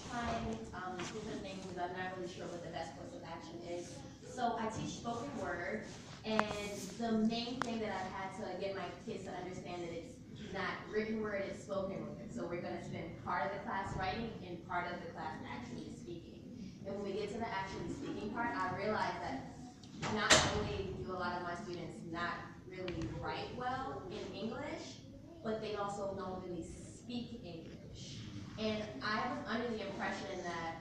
trying different things because I'm not really sure what the best course of action is. So I teach spoken word, and the main thing that I've had to get my kids to understand that it's not written word, it's spoken word. So we're going to spend part of the class writing and part of the class actually speaking. And when we get to the actually speaking part, I realize that not only do a lot of my students not really write well in English, but they also don't really speak English. And I was under the impression that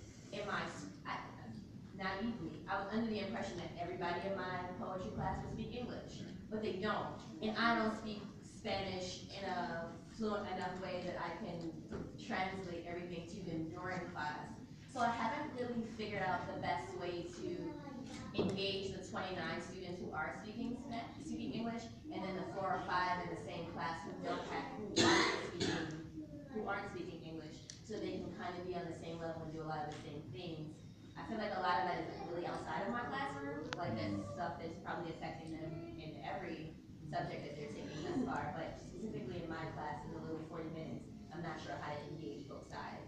naively, I was under the impression that everybody in my poetry class would speak English, but they don't. And I don't speak Spanish in a fluent enough way that I can translate everything to them during class. So I haven't really figured out the best way to engage the 29 students who are speaking English, and then the 4 or 5 in the same class who aren't speaking English, so they can kind of be on the same level and do a lot of the same things. I feel like a lot of that is really outside of my classroom, like that stuff that's probably affecting them in every subject that they're taking thus far, but specifically in my class in the little 40 minutes, I'm not sure how to engage both sides.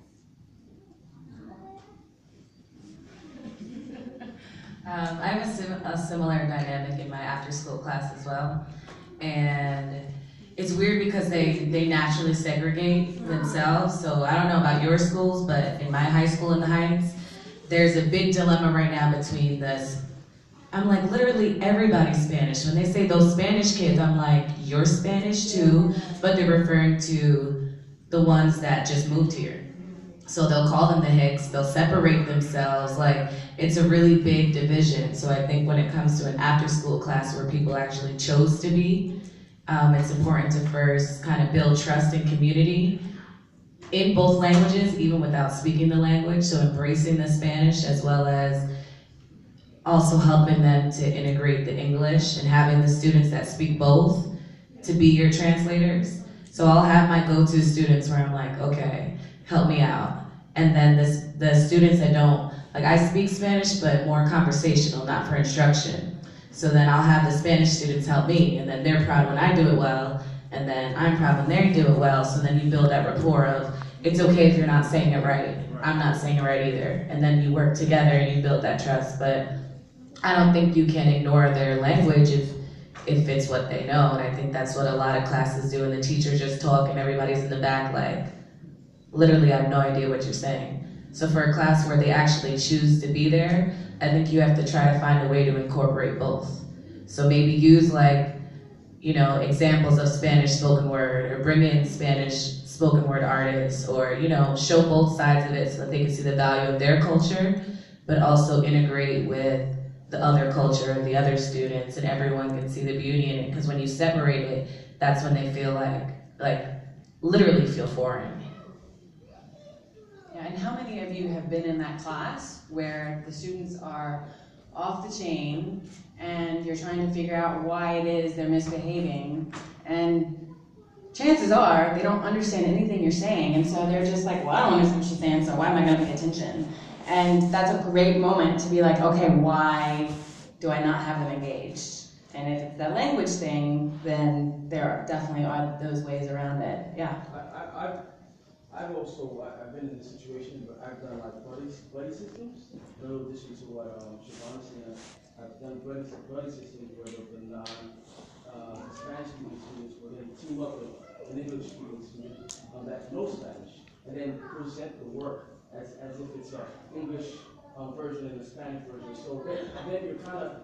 I have a similar dynamic in my after-school class as well, and it's weird because they naturally segregate themselves. So I don't know about your schools, but in my high school in the Heights, there's a big dilemma right now between this. I'm like, literally everybody's Spanish. When they say those Spanish kids, I'm like, you're Spanish too, but they're referring to the ones that just moved here. So they'll call them the Hicks, they'll separate themselves, like it's a really big division. So I think when it comes to an after-school class where people actually chose to be, it's important to first kind of build trust and community in both languages, even without speaking the language. So embracing the Spanish as well as also helping them to integrate the English and having the students that speak both to be your translators. So I'll have my go-to students where I'm like, okay, help me out. And then the students that don't, like I speak Spanish, but more conversational, not for instruction. So then I'll have the Spanish students help me, and then they're proud when I do it well, and then I'm proud when they do it well, so then you build that rapport of, it's okay if you're not saying it right, I'm not saying it right either. And then you work together and you build that trust, but I don't think you can ignore their language if it's what they know, and I think that's what a lot of classes do, and the teachers just talk and everybody's in the back like, literally I have no idea what you're saying. So for a class where they actually choose to be there, I think you have to try to find a way to incorporate both. So maybe use like, you know, examples of Spanish spoken word, or bring in Spanish spoken word artists, or, you know, show both sides of it so that they can see the value of their culture, but also integrate with the other culture of the other students, and everyone can see the beauty in it. Because when you separate it, that's when they feel like literally feel foreign. And how many of you have been in that class where the students are off the chain and you're trying to figure out why it is they're misbehaving, and chances are they don't understand anything you're saying, and so they're just like, well, I don't understand what she's saying, so why am I going to pay attention? And that's a great moment to be like, okay, why do I not have them engaged? And if it's that language thing, then there definitely are those ways around it. Yeah. I've been in this situation, but I've done like buddy systems. No addition to what Siobhan said, I've done buddy systems where the Spanish speaking students will then team up with an English speaking student that knows Spanish, and then present the work as if it's an English version and a Spanish version. So then you're kind of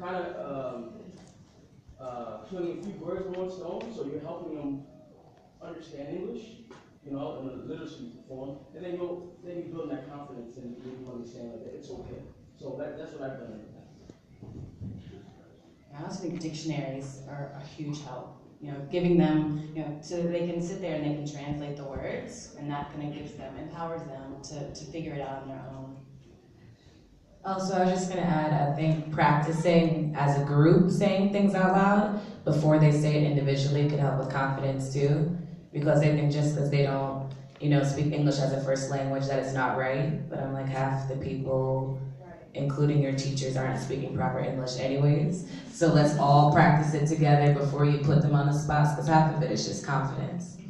putting a few birds in one stone. So you're helping them understand English, you know, in a literacy form, and then you build that confidence and you understand that it's okay. So that's what I've done in the past. I also think dictionaries are a huge help. You know, giving them, you know, so that they can sit there and they can translate the words, and that kind of empowers them to figure it out on their own. Also, I was just gonna add, I think practicing as a group saying things out loud before they say it individually could help with confidence too. Because they think just because they don't, you know, speak English as a first language that it's not right. But I'm like, half the people, including your teachers, aren't speaking proper English anyways. So let's all practice it together before you put them on the spots, because half of it is just confidence.